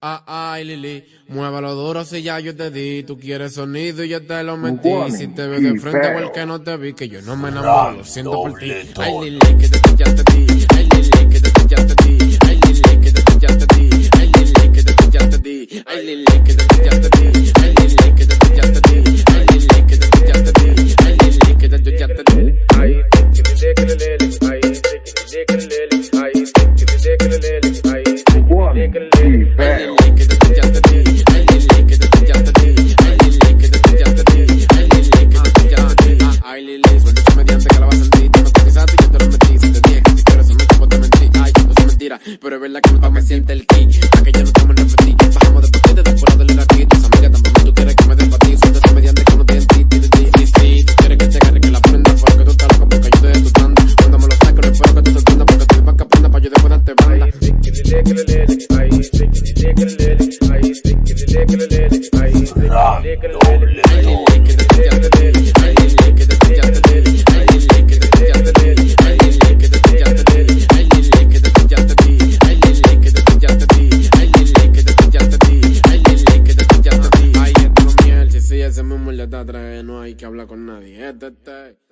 Ay, Lili, muévelo duro si ya yo te di. Tú quieres sonido y yo te lo metí. Si te veo de frente o el que no te vi, que yo no me enamoro, lo siento por ti. Ay, Lili, que ya te di. Ay, Lili, que ya te di. Ay, Lili, que ya te di. Ay, Lili, que ya te di. Ay, Lili, que ya te di. Ay, Lili, que ya te di. Ay, Lili, que ya te di. Ay, Lili, que ya te di. Ay, Ay, Lili, suelta ese mediante que la vas a sentir. Te me cotizaste y yo te lo metí. Si te dije que si quieres eso me chupo, te mentí. Ay, no es mentira, pero es verdad que no me siente el ki. Pa' que ya no estamos en repetir. Bajamos de potente, después de leer aquí. Tus amigas tampoco tú quieres que me den pa' ti. Suelta ese mediante que no tiene ti. Sí, tú quieres que te agarre, que la prenda. Pero que tú estás loca porque yo te de tu tanda. Cuando me lo saco, no espero que tú te entiendas. Porque estoy pa' que aprenda pa' yo después darte banda. Ese mismo le está atrás, no hay que hablar con nadie.